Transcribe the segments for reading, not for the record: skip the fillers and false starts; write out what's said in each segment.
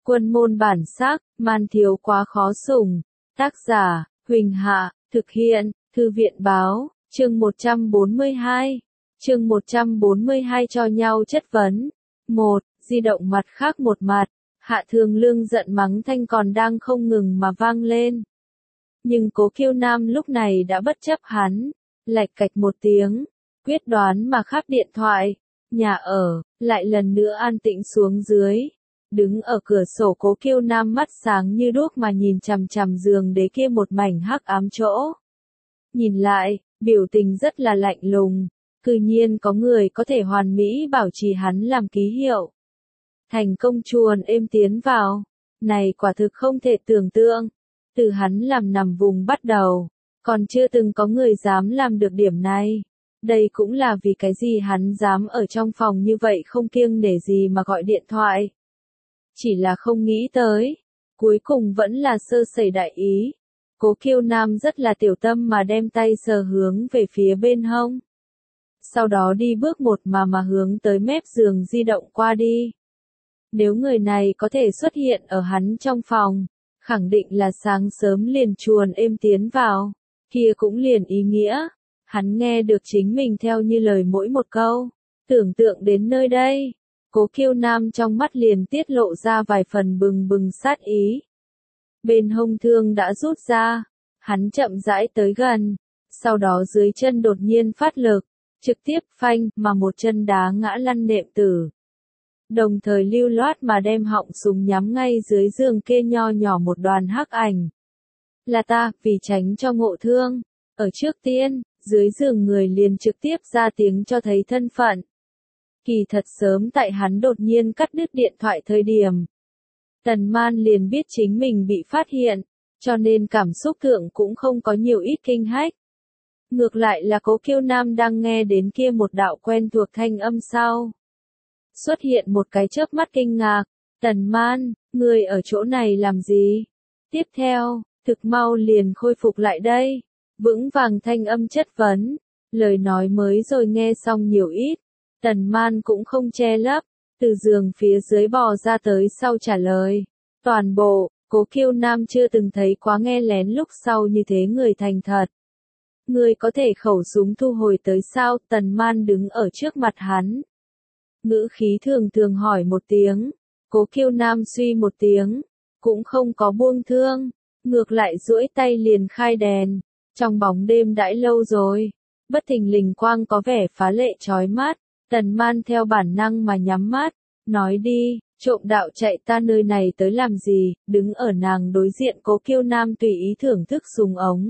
Quân môn bản sắc, man thiếu quá khó sủng. Tác giả, Huỳnh Hạ, thực hiện, Thư viện báo, chương 142. Chương 142 cho nhau chất vấn. 1. Di động mặt khác một mặt. Hạ Thường Lương giận mắng thanh còn đang không ngừng mà vang lên. Nhưng Cố Kiêu Nam lúc này đã bất chấp hắn, lạch cạch một tiếng, quyết đoán mà khắp điện thoại. Nhà ở, lại lần nữa an tĩnh xuống dưới. Đứng ở cửa sổ Cố Kiêu Nam mắt sáng như đuốc mà nhìn chằm chằm giường đế kia một mảnh hắc ám chỗ. Nhìn lại, biểu tình rất là lạnh lùng, cư nhiên có người có thể hoàn mỹ bảo trì hắn làm ký hiệu. Thành công chuồn êm tiến vào, này quả thực không thể tưởng tượng. Từ hắn làm nằm vùng bắt đầu, còn chưa từng có người dám làm được điểm này. Đây cũng là vì cái gì hắn dám ở trong phòng như vậy không kiêng nể gì mà gọi điện thoại. Chỉ là không nghĩ tới, cuối cùng vẫn là sơ sẩy đại ý. Cố Kiêu Nam rất là tiểu tâm mà đem tay sờ hướng về phía bên hông. Sau đó đi bước một mà hướng tới mép giường di động qua đi. Nếu người này có thể xuất hiện ở hắn trong phòng, khẳng định là sáng sớm liền chuồn êm tiến vào, kia cũng liền ý nghĩa. Hắn nghe được chính mình theo như lời mỗi một câu, tưởng tượng đến nơi đây. Cố Kiêu Nam trong mắt liền tiết lộ ra vài phần bừng bừng sát ý. Bên hông thương đã rút ra, hắn chậm rãi tới gần, sau đó dưới chân đột nhiên phát lực, trực tiếp phanh mà một chân đá ngã lăn nệm tử. Đồng thời lưu loát mà đem họng súng nhắm ngay dưới giường kia nho nhỏ một đoàn hắc ảnh. Là ta, vì tránh cho ngộ thương, ở trước tiên, dưới giường người liền trực tiếp ra tiếng cho thấy thân phận. Kỳ thật sớm tại hắn đột nhiên cắt đứt điện thoại thời điểm, Tần Man liền biết chính mình bị phát hiện, cho nên cảm xúc thượng cũng không có nhiều ít kinh hách. Ngược lại là Cố Kiêu Nam đang nghe đến kia một đạo quen thuộc thanh âm sau. Xuất hiện một cái chớp mắt kinh ngạc, Tần Man, ngươi ở chỗ này làm gì? Tiếp theo, thực mau liền khôi phục lại đây, vững vàng thanh âm chất vấn, lời nói mới rồi nghe xong nhiều ít. Tần Man cũng không che lấp, từ giường phía dưới bò ra tới sau trả lời. Toàn bộ, Cố Kiêu Nam chưa từng thấy quá nghe lén lúc sau như thế người thành thật. Người có thể khẩu súng thu hồi tới sao? Tần Man đứng ở trước mặt hắn. Ngữ khí thường thường hỏi một tiếng. Cố Kiêu Nam suy một tiếng, cũng không có buông thương, ngược lại duỗi tay liền khai đèn. Trong bóng đêm đãi lâu rồi, bất thình lình quang có vẻ phá lệ chói mắt. Tần Man theo bản năng mà nhắm mắt, nói đi, trộm đạo chạy ta nơi này tới làm gì? Đứng ở nàng đối diện Cố Kiêu Nam tùy ý thưởng thức súng ống.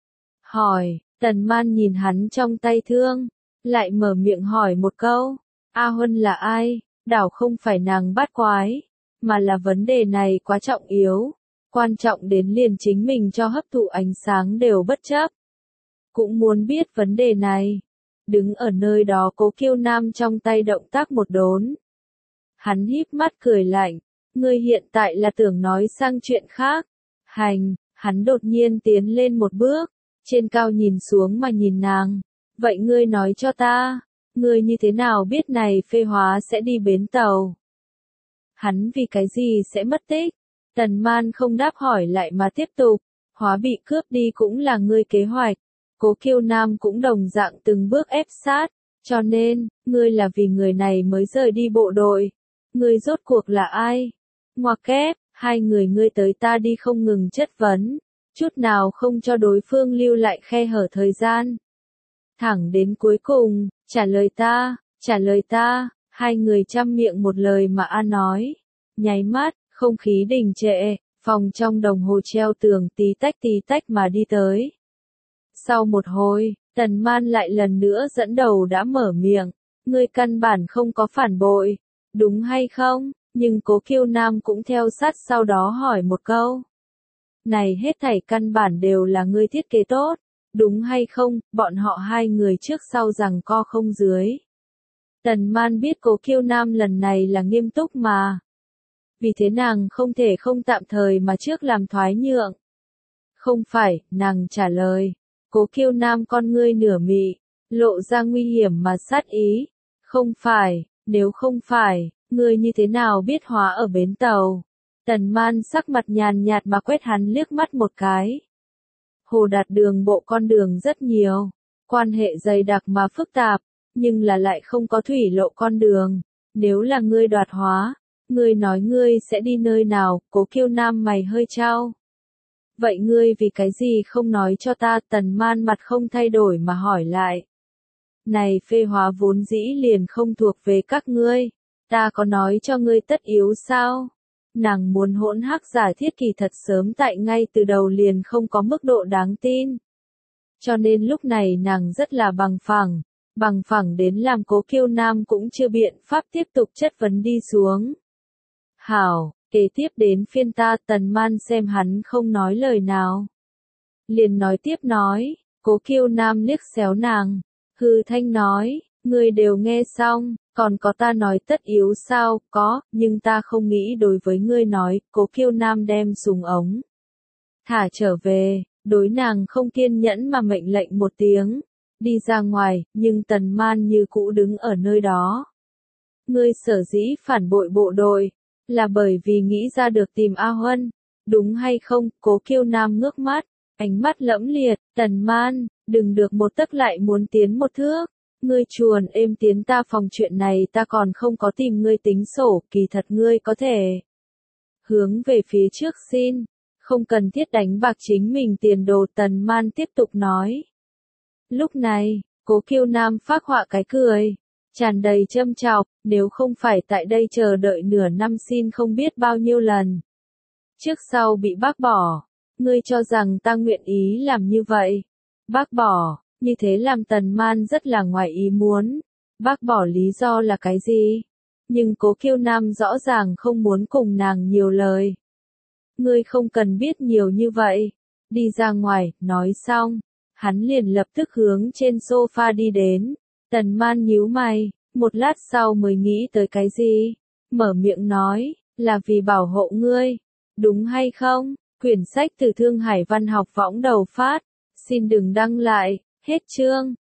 Hỏi, Tần Man nhìn hắn trong tay thương, lại mở miệng hỏi một câu, A Huân là ai? Đảo không phải nàng bắt quái, mà là vấn đề này quá trọng yếu, quan trọng đến liền chính mình cho hấp thụ ánh sáng đều bất chấp. Cũng muốn biết vấn đề này. Đứng ở nơi đó Cố Kiêu Nam trong tay động tác một đốn. Hắn híp mắt cười lạnh, ngươi hiện tại là tưởng nói sang chuyện khác. Hành, hắn đột nhiên tiến lên một bước, trên cao nhìn xuống mà nhìn nàng. Vậy ngươi nói cho ta, ngươi như thế nào biết này phê hóa sẽ đi bến tàu? Hắn vì cái gì sẽ mất tích? Tần Man không đáp hỏi lại mà tiếp tục, hóa bị cướp đi cũng là ngươi kế hoạch. Cố Kiêu Nam cũng đồng dạng từng bước ép sát, cho nên, ngươi là vì người này mới rời đi bộ đội. Ngươi rốt cuộc là ai? Ngoặc kép, hai người ngươi tới ta đi không ngừng chất vấn, chút nào không cho đối phương lưu lại khe hở thời gian. Thẳng đến cuối cùng, trả lời ta, hai người chăm miệng một lời mà nói. Nháy mắt, không khí đình trệ, phòng trong đồng hồ treo tường tí tách mà đi tới. Sau một hồi, Tần Man lại lần nữa dẫn đầu đã mở miệng, ngươi căn bản không có phản bội, đúng hay không? Nhưng Cố Kiêu Nam cũng theo sát sau đó hỏi một câu. Này hết thảy căn bản đều là ngươi thiết kế tốt, đúng hay không? Bọn họ hai người trước sau rằng co không dưới. Tần Man biết Cố Kiêu Nam lần này là nghiêm túc mà. Vì thế nàng không thể không tạm thời mà trước làm thoái nhượng. Không phải, nàng trả lời. Cố Kiêu Nam con ngươi nửa mị, lộ ra nguy hiểm mà sát ý. Không phải, nếu không phải, ngươi như thế nào biết hóa ở bến tàu? Tần Man sắc mặt nhàn nhạt mà quét hắn liếc mắt một cái. Hồ Đạt Đường bộ con đường rất nhiều, quan hệ dày đặc mà phức tạp, nhưng là lại không có thủy lộ con đường. Nếu là ngươi đoạt hóa, ngươi nói ngươi sẽ đi nơi nào? Cố Kiêu Nam mày hơi chau. Vậy ngươi vì cái gì không nói cho ta? Tần Man mặt không thay đổi mà hỏi lại. Này phê hóa vốn dĩ liền không thuộc về các ngươi, ta có nói cho ngươi tất yếu sao? Nàng muốn hỗn hắc giả thiết kỳ thật sớm tại ngay từ đầu liền không có mức độ đáng tin. Cho nên lúc này nàng rất là bằng phẳng đến làm Cố Kiêu Nam cũng chưa biện pháp tiếp tục chất vấn đi xuống. Hảo, kế tiếp đến phiên ta. Tần Man xem hắn không nói lời nào, liền nói tiếp nói. Cố Kiêu Nam liếc xéo nàng, hư thanh nói, ngươi đều nghe xong, còn có ta nói tất yếu sao? Có, nhưng ta không nghĩ đối với ngươi nói. Cố Kiêu Nam đem súng ống thả trở về, đối nàng không kiên nhẫn mà mệnh lệnh một tiếng, đi ra ngoài, nhưng Tần Man như cũ đứng ở nơi đó. Ngươi sở dĩ phản bội bộ đội, là bởi vì nghĩ ra được tìm A Huân, đúng hay không? Cố Kiêu Nam ngước mắt, ánh mắt lẫm liệt. Tần Man, đừng được một tấc lại muốn tiến một thước. Ngươi chuồn êm tiến ta phòng, chuyện này ta còn không có tìm ngươi tính sổ, kỳ thật ngươi có thể hướng về phía trước xin, không cần thiết đánh bạc chính mình tiền đồ. Tần Man tiếp tục nói. Lúc này, Cố Kiêu Nam phác họa cái cười, tràn đầy châm chọc, nếu không phải tại đây chờ đợi nửa năm xin không biết bao nhiêu lần, trước sau bị bác bỏ, ngươi cho rằng ta nguyện ý làm như vậy? Bác bỏ, như thế làm Tần Man rất là ngoài ý muốn. Bác bỏ lý do là cái gì? Nhưng Cố Kiêu Nam rõ ràng không muốn cùng nàng nhiều lời. Ngươi không cần biết nhiều như vậy. Đi ra ngoài, nói xong, hắn liền lập tức hướng trên sofa đi đến. Tần Man nhíu mày, một lát sau mới nghĩ tới cái gì, mở miệng nói, là vì bảo hộ ngươi, đúng hay không? Quyển sách từ Thương Hải Văn học võng đầu phát, xin đừng đăng lại, hết chương.